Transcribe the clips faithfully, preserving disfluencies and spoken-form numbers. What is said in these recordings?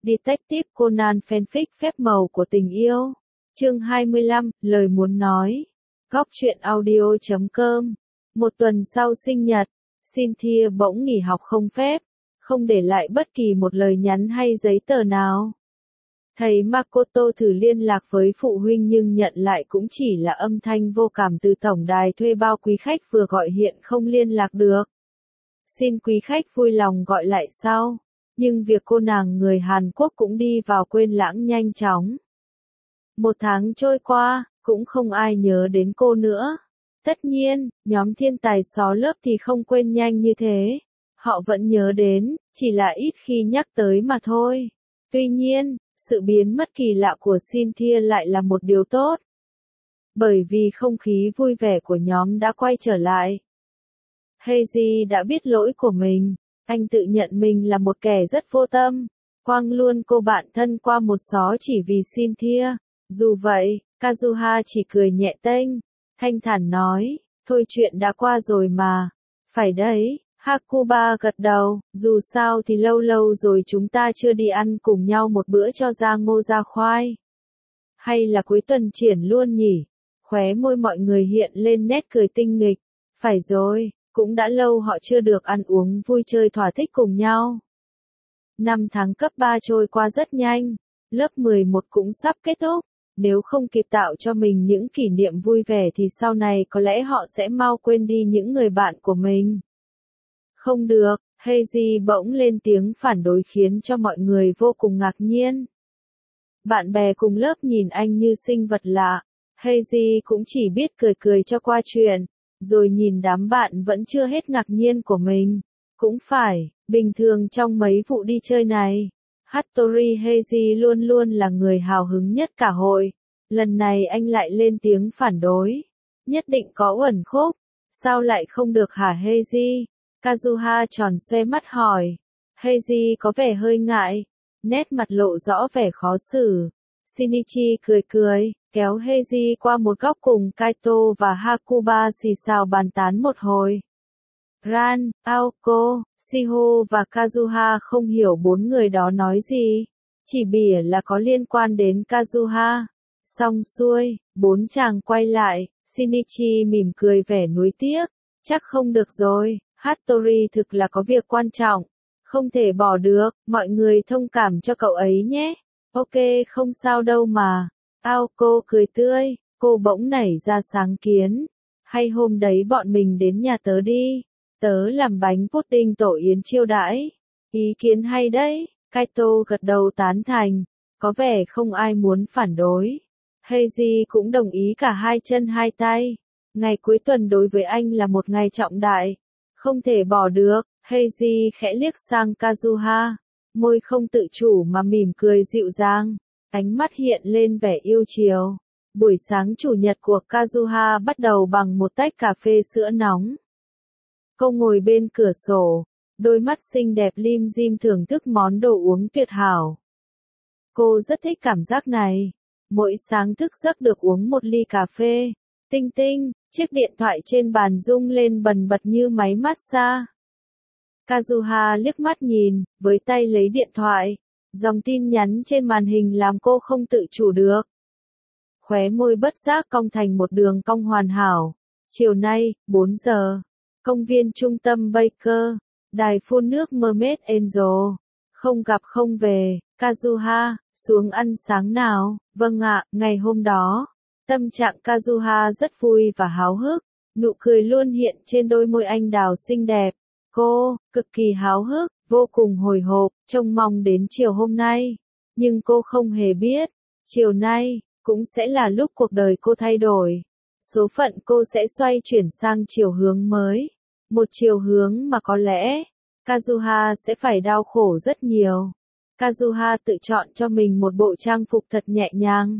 Detective Conan fanfic phép màu của tình yêu. Chương hai mươi lăm, lời muốn nói. Góc truyện audio chấm com. Một tuần sau sinh nhật, Cynthia bỗng nghỉ học không phép, không để lại bất kỳ một lời nhắn hay giấy tờ nào. Thầy Makoto thử liên lạc với phụ huynh nhưng nhận lại cũng chỉ là âm thanh vô cảm từ tổng đài thuê bao quý khách vừa gọi hiện không liên lạc được. Xin quý khách vui lòng gọi lại sau. Nhưng việc cô nàng người Hàn Quốc cũng đi vào quên lãng nhanh chóng. Một tháng trôi qua, cũng không ai nhớ đến cô nữa. Tất nhiên, nhóm thiên tài xó lớp thì không quên nhanh như thế. Họ vẫn nhớ đến, chỉ là ít khi nhắc tới mà thôi. Tuy nhiên, sự biến mất kỳ lạ của Cynthia lại là một điều tốt. Bởi vì không khí vui vẻ của nhóm đã quay trở lại. Heiji đã biết lỗi của mình. Anh tự nhận mình là một kẻ rất vô tâm, quăng luôn cô bạn thân qua một xó chỉ vì Cynthia. Dù vậy, Kazuha chỉ cười nhẹ tênh, thanh thản nói, thôi chuyện đã qua rồi mà. Phải đấy, Hakuba gật đầu, dù sao thì lâu lâu rồi chúng ta chưa đi ăn cùng nhau một bữa cho ra ngô ra khoai. Hay là cuối tuần triển luôn nhỉ? Khóe môi mọi người hiện lên nét cười tinh nghịch. Phải rồi. Cũng đã lâu họ chưa được ăn uống vui chơi thỏa thích cùng nhau. Năm tháng cấp ba trôi qua rất nhanh, lớp mười một cũng sắp kết thúc, nếu không kịp tạo cho mình những kỷ niệm vui vẻ thì sau này có lẽ họ sẽ mau quên đi những người bạn của mình. Không được, Heiji bỗng lên tiếng phản đối khiến cho mọi người vô cùng ngạc nhiên. Bạn bè cùng lớp nhìn anh như sinh vật lạ, Heiji cũng chỉ biết cười cười cho qua chuyện. Rồi nhìn đám bạn vẫn chưa hết ngạc nhiên của mình. Cũng phải, bình thường trong mấy vụ đi chơi này, Hattori Heiji luôn luôn là người hào hứng nhất cả hội. Lần này anh lại lên tiếng phản đối. Nhất định có uẩn khúc. Sao lại không được hả Heiji? Kazuha tròn xoe mắt hỏi. Heiji có vẻ hơi ngại. Nét mặt lộ rõ vẻ khó xử. Shinichi cười cười, kéo Heiji qua một góc cùng Kaito và Hakuba xì xào bàn tán một hồi. Ran, Aoko, Shiho và Kazuha không hiểu bốn người đó nói gì. Chỉ bỉa là có liên quan đến Kazuha. Xong xuôi, bốn chàng quay lại, Shinichi mỉm cười vẻ nuối tiếc. Chắc không được rồi, Hattori thực là có việc quan trọng. Không thể bỏ được, mọi người thông cảm cho cậu ấy nhé. Ok không sao đâu mà. Aoko cười tươi, cô bỗng nảy ra sáng kiến. Hay hôm đấy bọn mình đến nhà tớ đi. Tớ làm bánh pudding tổ yến chiêu đãi. Ý kiến hay đấy, Kaito gật đầu tán thành. Có vẻ không ai muốn phản đối. Heiji cũng đồng ý cả hai chân hai tay. Ngày cuối tuần đối với anh là một ngày trọng đại. Không thể bỏ được, Heiji khẽ liếc sang Kazuha. Môi không tự chủ mà mỉm cười dịu dàng. Ánh mắt hiện lên vẻ yêu chiều. Buổi sáng chủ nhật của Kazuha bắt đầu bằng một tách cà phê sữa nóng. Cô ngồi bên cửa sổ, đôi mắt xinh đẹp lim dim thưởng thức món đồ uống tuyệt hảo. Cô rất thích cảm giác này. Mỗi sáng thức giấc được uống một ly cà phê. Tinh tinh, chiếc điện thoại trên bàn rung lên bần bật như máy massage. Kazuha liếc mắt nhìn, với tay lấy điện thoại. Dòng tin nhắn trên màn hình làm cô không tự chủ được. Khóe môi bất giác cong thành một đường cong hoàn hảo. Chiều nay, bốn giờ. Công viên trung tâm Baker. Đài phun nước Mermaid Angel. Không gặp không về. Kazuha, xuống ăn sáng nào. Vâng ạ, ngày hôm đó. Tâm trạng Kazuha rất vui và háo hức. Nụ cười luôn hiện trên đôi môi anh đào xinh đẹp. Cô, cực kỳ háo hức, vô cùng hồi hộp, trông mong đến chiều hôm nay. Nhưng cô không hề biết, chiều nay, cũng sẽ là lúc cuộc đời cô thay đổi. Số phận cô sẽ xoay chuyển sang chiều hướng mới. Một chiều hướng mà có lẽ, Kazuha sẽ phải đau khổ rất nhiều. Kazuha tự chọn cho mình một bộ trang phục thật nhẹ nhàng.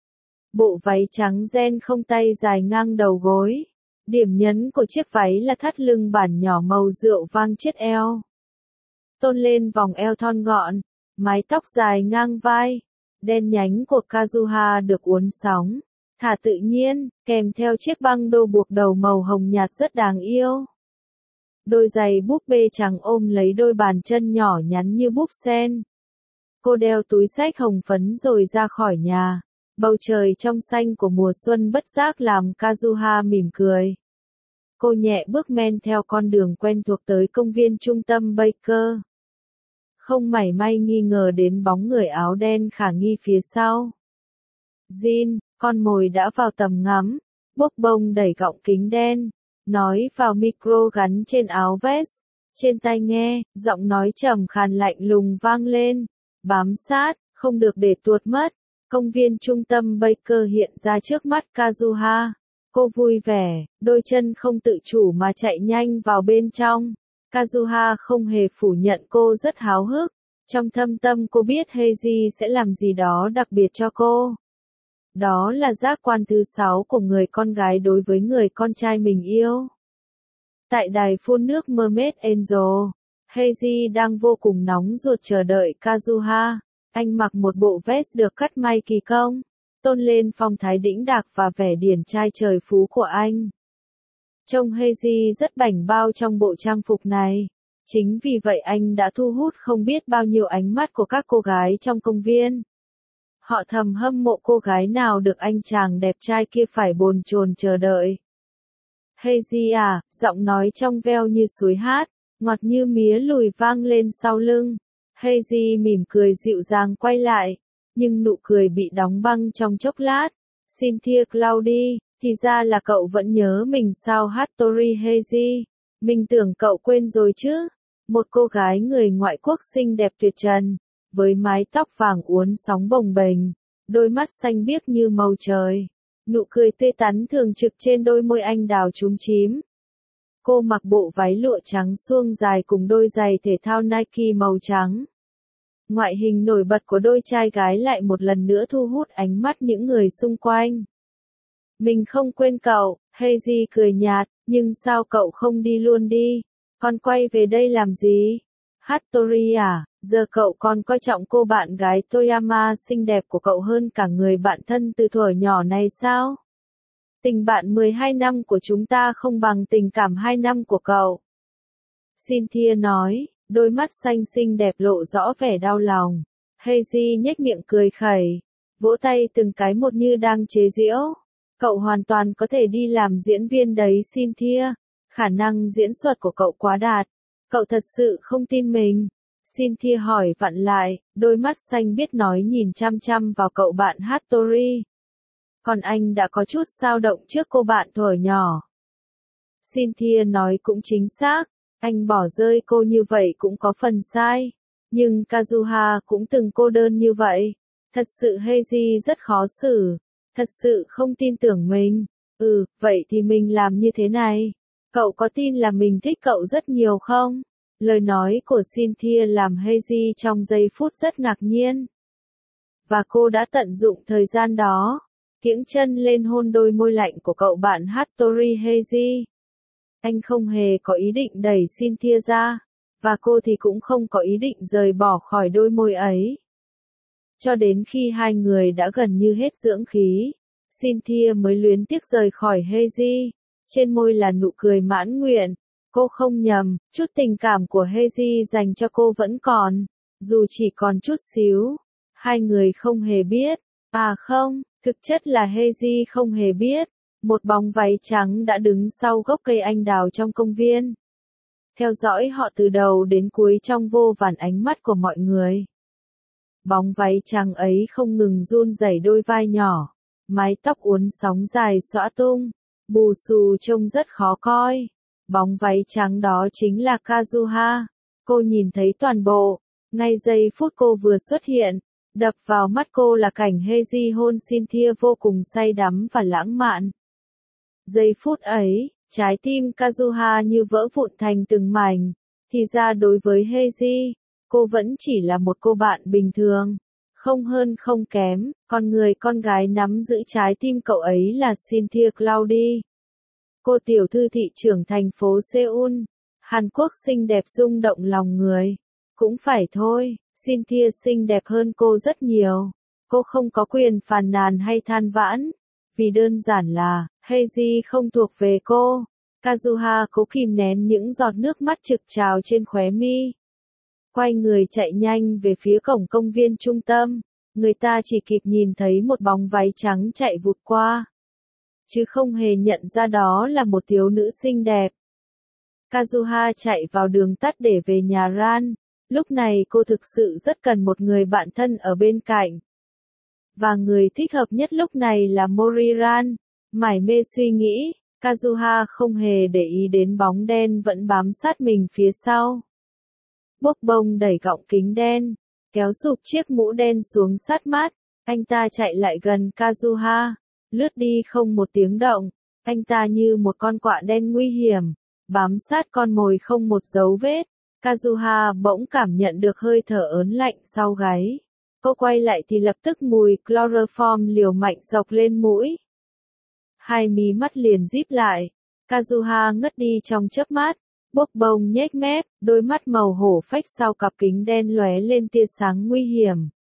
Bộ váy trắng ren không tay dài ngang đầu gối. Điểm nhấn của chiếc váy là thắt lưng bản nhỏ màu rượu vang chiết eo. Tôn lên vòng eo thon gọn, mái tóc dài ngang vai, đen nhánh của Kazuha được uốn sóng, thả tự nhiên, kèm theo chiếc băng đô buộc đầu màu hồng nhạt rất đáng yêu. Đôi giày búp bê trắng ôm lấy đôi bàn chân nhỏ nhắn như búp sen. Cô đeo túi xách hồng phấn rồi ra khỏi nhà. Bầu trời trong xanh của mùa xuân bất giác làm Kazuha mỉm cười. Cô nhẹ bước men theo con đường quen thuộc tới công viên trung tâm Baker. Không mảy may nghi ngờ đến bóng người áo đen khả nghi phía sau. Jin, con mồi đã vào tầm ngắm, bốc bông đẩy gọng kính đen, nói vào micro gắn trên áo vest, trên tai nghe, giọng nói trầm khàn lạnh lùng vang lên, bám sát, không được để tuột mất. Công viên trung tâm Baker hiện ra trước mắt Kazuha. Cô vui vẻ, đôi chân không tự chủ mà chạy nhanh vào bên trong. Kazuha không hề phủ nhận cô rất háo hức. Trong thâm tâm cô biết Heiji sẽ làm gì đó đặc biệt cho cô. Đó là giác quan thứ sáu của người con gái đối với người con trai mình yêu. Tại đài phun nước Mermaid Angel, Heiji đang vô cùng nóng ruột chờ đợi Kazuha. Anh mặc một bộ vest được cắt may kỳ công, tôn lên phong thái đĩnh đạc và vẻ điển trai trời phú của anh. Trông Heiji rất bảnh bao trong bộ trang phục này. Chính vì vậy anh đã thu hút không biết bao nhiêu ánh mắt của các cô gái trong công viên. Họ thầm hâm mộ cô gái nào được anh chàng đẹp trai kia phải bồn chồn chờ đợi. Heiji à, giọng nói trong veo như suối hát, ngọt như mía lùi vang lên sau lưng. Heiji mỉm cười dịu dàng quay lại, nhưng nụ cười bị đóng băng trong chốc lát. Cynthia Cloudy, thì ra là cậu vẫn nhớ mình sao Hattori Heiji. Mình tưởng cậu quên rồi chứ. Một cô gái người ngoại quốc xinh đẹp tuyệt trần, với mái tóc vàng uốn sóng bồng bềnh, đôi mắt xanh biếc như màu trời, nụ cười tươi tắn thường trực trên đôi môi anh đào chúm chím. Cô mặc bộ váy lụa trắng suông dài cùng đôi giày thể thao Nike màu trắng. Ngoại hình nổi bật của đôi trai gái lại một lần nữa thu hút ánh mắt những người xung quanh. Mình không quên cậu, Heiji cười nhạt, nhưng sao cậu không đi luôn đi? Con quay về đây làm gì? Hattori à, giờ cậu còn coi trọng cô bạn gái Toyama xinh đẹp của cậu hơn cả người bạn thân từ thuở nhỏ này sao? Tình bạn mười hai năm của chúng ta không bằng tình cảm hai năm của cậu. Cynthia nói, đôi mắt xanh xinh đẹp lộ rõ vẻ đau lòng. Heiji nhếch miệng cười khẩy, vỗ tay từng cái một như đang chế giễu. Cậu hoàn toàn có thể đi làm diễn viên đấy Cynthia. Khả năng diễn xuất của cậu quá đạt. Cậu thật sự không tin mình. Cynthia hỏi vặn lại, đôi mắt xanh biết nói nhìn chăm chăm vào cậu bạn Hattori. Còn anh đã có chút dao động trước cô bạn thuở nhỏ. Cynthia nói cũng chính xác, anh bỏ rơi cô như vậy cũng có phần sai. Nhưng Kazuha cũng từng cô đơn như vậy. Thật sự Heiji rất khó xử. Thật sự không tin tưởng mình. Ừ, vậy thì mình làm như thế này. Cậu có tin là mình thích cậu rất nhiều không? Lời nói của Cynthia làm Heiji trong giây phút rất ngạc nhiên. Và cô đã tận dụng thời gian đó, kiễng chân lên hôn đôi môi lạnh của cậu bạn Hattori Heiji. Anh không hề có ý định đẩy Cynthia ra, và cô thì cũng không có ý định rời bỏ khỏi đôi môi ấy. Cho đến khi hai người đã gần như hết dưỡng khí, Cynthia mới luyến tiếc rời khỏi Heiji. Trên môi là nụ cười mãn nguyện. Cô không nhầm, chút tình cảm của Heiji dành cho cô vẫn còn, dù chỉ còn chút xíu. Hai người không hề biết. À không, thực chất là Heiji không hề biết. Một bóng váy trắng đã đứng sau gốc cây anh đào trong công viên. Theo dõi họ từ đầu đến cuối trong vô vàn ánh mắt của mọi người. Bóng váy trắng ấy không ngừng run rẩy đôi vai nhỏ. Mái tóc uốn sóng dài xõa tung. Bù xù trông rất khó coi. Bóng váy trắng đó chính là Kazuha. Cô nhìn thấy toàn bộ. Ngay giây phút cô vừa xuất hiện, đập vào mắt cô là cảnh Heiji hôn Cynthia vô cùng say đắm và lãng mạn. Giây phút ấy, trái tim Kazuha như vỡ vụn thành từng mảnh. Thì ra đối với Heiji, cô vẫn chỉ là một cô bạn bình thường. Không hơn không kém, con người con gái nắm giữ trái tim cậu ấy là Cynthia Cloudy. Cô tiểu thư thị trưởng thành phố Seoul, Hàn Quốc xinh đẹp rung động lòng người. Cũng phải thôi, Cynthia xinh đẹp hơn cô rất nhiều. Cô không có quyền phàn nàn hay than vãn. Vì đơn giản là, Heiji không thuộc về cô. Kazuha cố kìm nén những giọt nước mắt trực trào trên khóe mi. quay người chạy nhanh về phía cổng công viên trung tâm. Người ta chỉ kịp nhìn thấy một bóng váy trắng chạy vụt qua, chứ không hề nhận ra đó là một thiếu nữ xinh đẹp. Kazuha chạy vào đường tắt để về nhà Ran. Lúc này cô thực sự rất cần một người bạn thân ở bên cạnh. Và người thích hợp nhất lúc này là Moriran. Mải mê suy nghĩ, Kazuha không hề để ý đến bóng đen vẫn bám sát mình phía sau. Bốc bông đẩy gọng kính đen, kéo sụp chiếc mũ đen xuống sát mắt. Anh ta chạy lại gần Kazuha, lướt đi không một tiếng động. Anh ta như một con quạ đen nguy hiểm, bám sát con mồi không một dấu vết. Kazuha bỗng cảm nhận được hơi thở ớn lạnh sau gáy. Cô quay lại thì lập tức mùi chloroform liều mạnh dọc lên mũi. Hai mí mắt liền díp lại. Kazuha ngất đi trong chớp mắt. Bốc bông nhếch mép, đôi mắt màu hổ phách sau cặp kính đen lóe lên tia sáng nguy hiểm.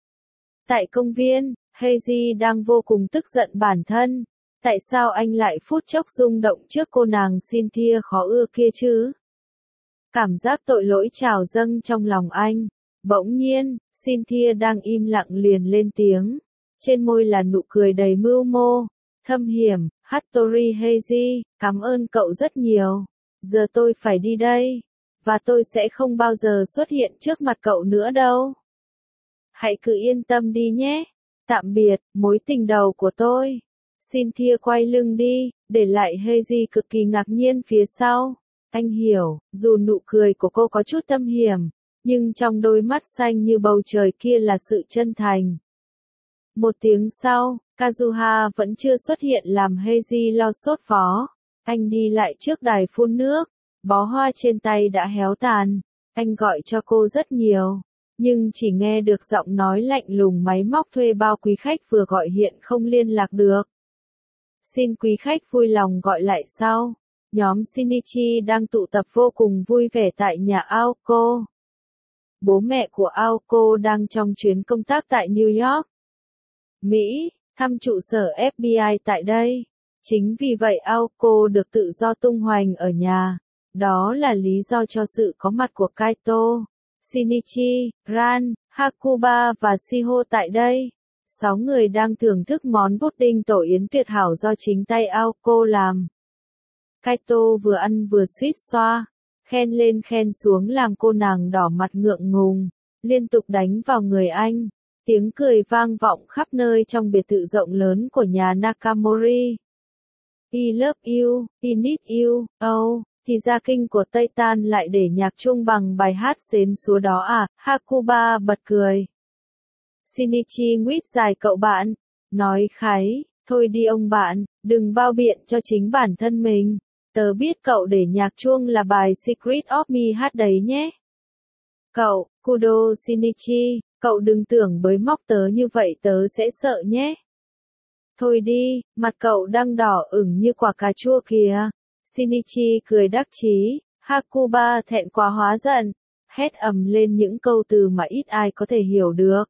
Tại công viên, Heiji đang vô cùng tức giận bản thân. Tại sao anh lại phút chốc rung động trước cô nàng Cynthia khó ưa kia chứ? Cảm giác tội lỗi trào dâng trong lòng anh. Bỗng nhiên, Cynthia đang im lặng liền lên tiếng. Trên môi là nụ cười đầy mưu mô, thâm hiểm. Hattori Heiji, cảm ơn cậu rất nhiều. Giờ tôi phải đi đây. Và tôi sẽ không bao giờ xuất hiện trước mặt cậu nữa đâu. Hãy cứ yên tâm đi nhé. Tạm biệt, mối tình đầu của tôi. Cynthia quay lưng đi, để lại Heiji cực kỳ ngạc nhiên phía sau. Anh hiểu, dù nụ cười của cô có chút thâm hiểm, nhưng trong đôi mắt xanh như bầu trời kia là sự chân thành. Một tiếng sau, Kazuha vẫn chưa xuất hiện làm Heiji lo sốt vó. Anh đi lại trước đài phun nước, bó hoa trên tay đã héo tàn. Anh gọi cho cô rất nhiều, nhưng chỉ nghe được giọng nói lạnh lùng máy móc thuê bao quý khách vừa gọi hiện không liên lạc được. Xin quý khách vui lòng gọi lại sau. Nhóm Shinichi đang tụ tập vô cùng vui vẻ tại nhà Aoko. Bố mẹ của Aoko đang trong chuyến công tác tại New York, Mỹ, thăm trụ sở ép bê i tại đây. Chính vì vậy Aoko được tự do tung hoành ở nhà. Đó là lý do cho sự có mặt của Kaito, Shinichi, Ran, Hakuba và Shiho tại đây. Sáu người đang thưởng thức món pudding tổ yến tuyệt hảo do chính tay Aoko làm. Kaito vừa ăn vừa suýt xoa, khen lên khen xuống làm cô nàng đỏ mặt ngượng ngùng, liên tục đánh vào người anh. Tiếng cười vang vọng khắp nơi trong biệt thự rộng lớn của nhà Nakamori. I love you, I need you, oh, thì ra kinh của Tây Tan lại để nhạc chuông bằng bài hát xến xúa đó à, Hakuba bật cười. Shinichi nguyết dài cậu bạn, nói khái, thôi đi ông bạn, đừng bao biện cho chính bản thân mình. Tớ biết cậu để nhạc chuông là bài Secret of Me hát đấy nhé. Cậu, Kudo Shinichi, cậu đừng tưởng bới móc tớ như vậy tớ sẽ sợ nhé. Thôi đi, mặt cậu đang đỏ ửng như quả cà chua kìa. Shinichi cười đắc chí, Hakuba thẹn quá hóa giận, hét ầm lên những câu từ mà ít ai có thể hiểu được.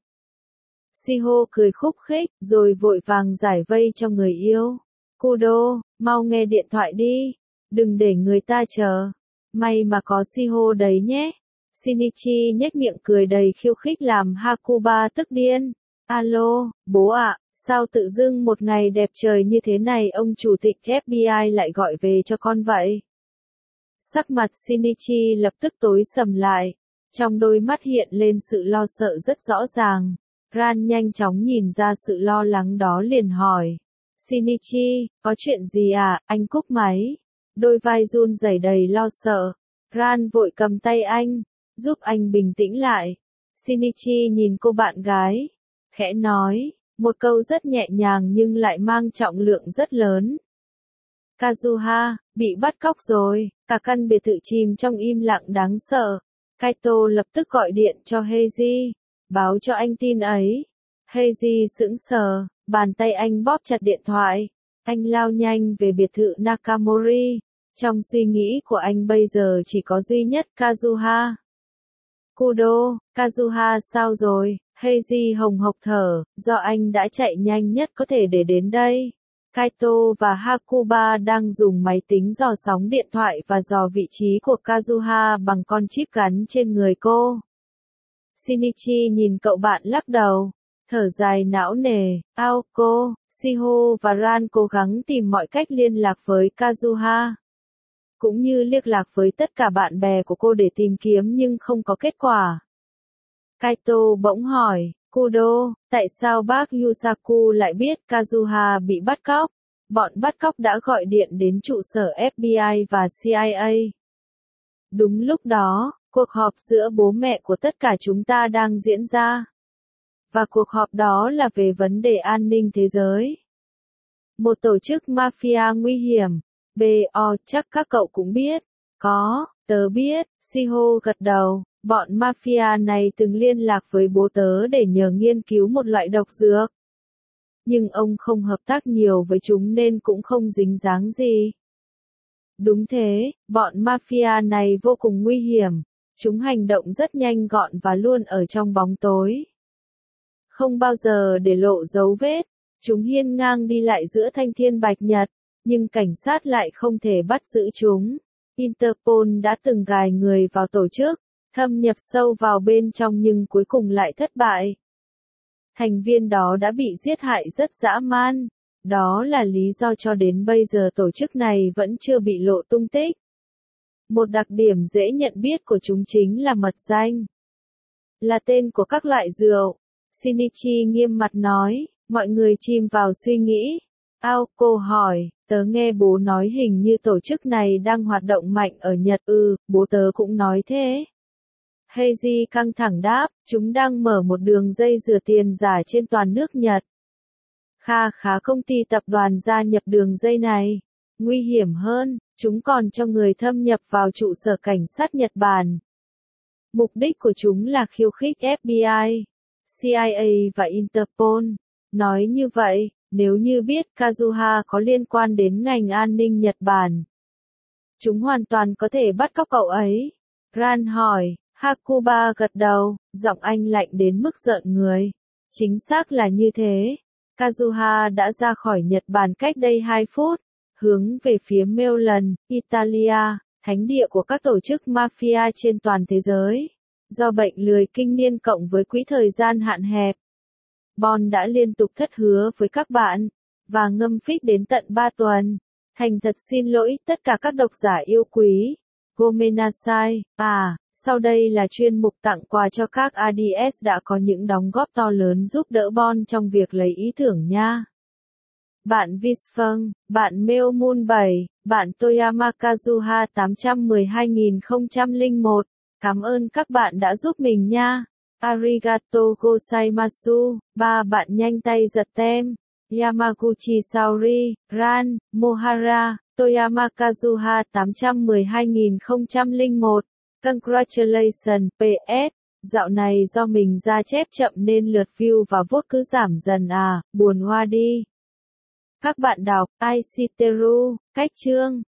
Shiho cười khúc khích, rồi vội vàng giải vây cho người yêu. Kudo, mau nghe điện thoại đi, đừng để người ta chờ. May mà có Shiho đấy nhé. Shinichi nhếch miệng cười đầy khiêu khích làm Hakuba tức điên. Alo, bố ạ, sao tự dưng một ngày đẹp trời như thế này ông chủ tịch ép bê i lại gọi về cho con vậy? Sắc mặt Shinichi lập tức tối sầm lại, trong đôi mắt hiện lên sự lo sợ rất rõ ràng. Ran nhanh chóng nhìn ra sự lo lắng đó liền hỏi. Shinichi, có chuyện gì à, anh cúp máy. Đôi vai run rẩy đầy lo sợ. Ran vội cầm tay anh, giúp anh bình tĩnh lại. Shinichi nhìn cô bạn gái, khẽ nói, một câu rất nhẹ nhàng nhưng lại mang trọng lượng rất lớn. Kazuha, bị bắt cóc rồi, cả căn biệt thự chìm trong im lặng đáng sợ. Kaito lập tức gọi điện cho Heiji, báo cho anh tin ấy. Heiji sững sờ, bàn tay anh bóp chặt điện thoại. Anh lao nhanh về biệt thự Nakamori. Trong suy nghĩ của anh bây giờ chỉ có duy nhất Kazuha. Kudo, Kazuha sao rồi? Heiji hồng hộc thở, do anh đã chạy nhanh nhất có thể để đến đây. Kaito và Hakuba đang dùng máy tính dò sóng điện thoại và dò vị trí của Kazuha bằng con chip gắn trên người cô. Shinichi nhìn cậu bạn lắc đầu, thở dài não nề. Aoko, Shiho và Ran cố gắng tìm mọi cách liên lạc với Kazuha, cũng như liên lạc với tất cả bạn bè của cô để tìm kiếm nhưng không có kết quả. Kaito bỗng hỏi, Kudo, tại sao bác Yusaku lại biết Kazuha bị bắt cóc? Bọn bắt cóc đã gọi điện đến trụ sở ép bê i và xê i a. Đúng lúc đó, cuộc họp giữa bố mẹ của tất cả chúng ta đang diễn ra. Và cuộc họp đó là về vấn đề an ninh thế giới. Một tổ chức mafia nguy hiểm. bê o, chắc các cậu cũng biết. Có, tớ biết, Shiho gật đầu. Bọn mafia này từng liên lạc với bố tớ để nhờ nghiên cứu một loại độc dược. Nhưng ông không hợp tác nhiều với chúng nên cũng không dính dáng gì. Đúng thế, bọn mafia này vô cùng nguy hiểm. Chúng hành động rất nhanh gọn và luôn ở trong bóng tối. Không bao giờ để lộ dấu vết. Chúng hiên ngang đi lại giữa thanh thiên bạch nhật, nhưng cảnh sát lại không thể bắt giữ chúng. Interpol đã từng gài người vào tổ chức, thâm nhập sâu vào bên trong nhưng cuối cùng lại thất bại. Thành viên đó đã bị giết hại rất dã man. Đó là lý do cho đến bây giờ tổ chức này vẫn chưa bị lộ tung tích. Một đặc điểm dễ nhận biết của chúng chính là mật danh. Là tên của các loại rượu. Shinichi nghiêm mặt nói, mọi người chìm vào suy nghĩ. Aoko hỏi, tớ nghe bố nói hình như tổ chức này đang hoạt động mạnh ở Nhật. Ừ, bố tớ cũng nói thế. Heiji căng thẳng đáp, chúng đang mở một đường dây rửa tiền giả trên toàn nước Nhật. Kha khá công ty tập đoàn gia nhập đường dây này. Nguy hiểm hơn, chúng còn cho người thâm nhập vào trụ sở cảnh sát Nhật Bản. Mục đích của chúng là khiêu khích ép bê i, xê i a và Interpol. Nói như vậy, nếu như biết Kazuha có liên quan đến ngành an ninh Nhật Bản, chúng hoàn toàn có thể bắt cóc cậu ấy. Ran hỏi, Hakuba gật đầu, giọng anh lạnh đến mức rợn người. Chính xác là như thế. Kazuha đã ra khỏi Nhật Bản cách đây hai phút, hướng về phía Milan, Italia, thánh địa của các tổ chức mafia trên toàn thế giới. Do bệnh lười kinh niên cộng với quỹ thời gian hạn hẹp, Bon đã liên tục thất hứa với các bạn, và ngâm phích đến tận ba tuần. Thành thật xin lỗi tất cả các độc giả yêu quý. Gomenasai, à, sau đây là chuyên mục tặng quà cho các a đê ét đã có những đóng góp to lớn giúp đỡ Bon trong việc lấy ý tưởng nha. Bạn Visfeng, bạn Meomun bảy, bạn Toyama Kazuha tám một hai không không một. Cảm ơn các bạn đã giúp mình nha. Arigato gozaimasu. Ba bạn nhanh tay giật tem. Yamaguchi Saori, Ran, Mohara, Toyama Kazuha tám một hai không không một. Congratulations, pê ét. Dạo này do mình ra chép chậm nên lượt view và vote cứ giảm dần à, buồn hoa đi. Các bạn đọc, Aishiteru, cách chương.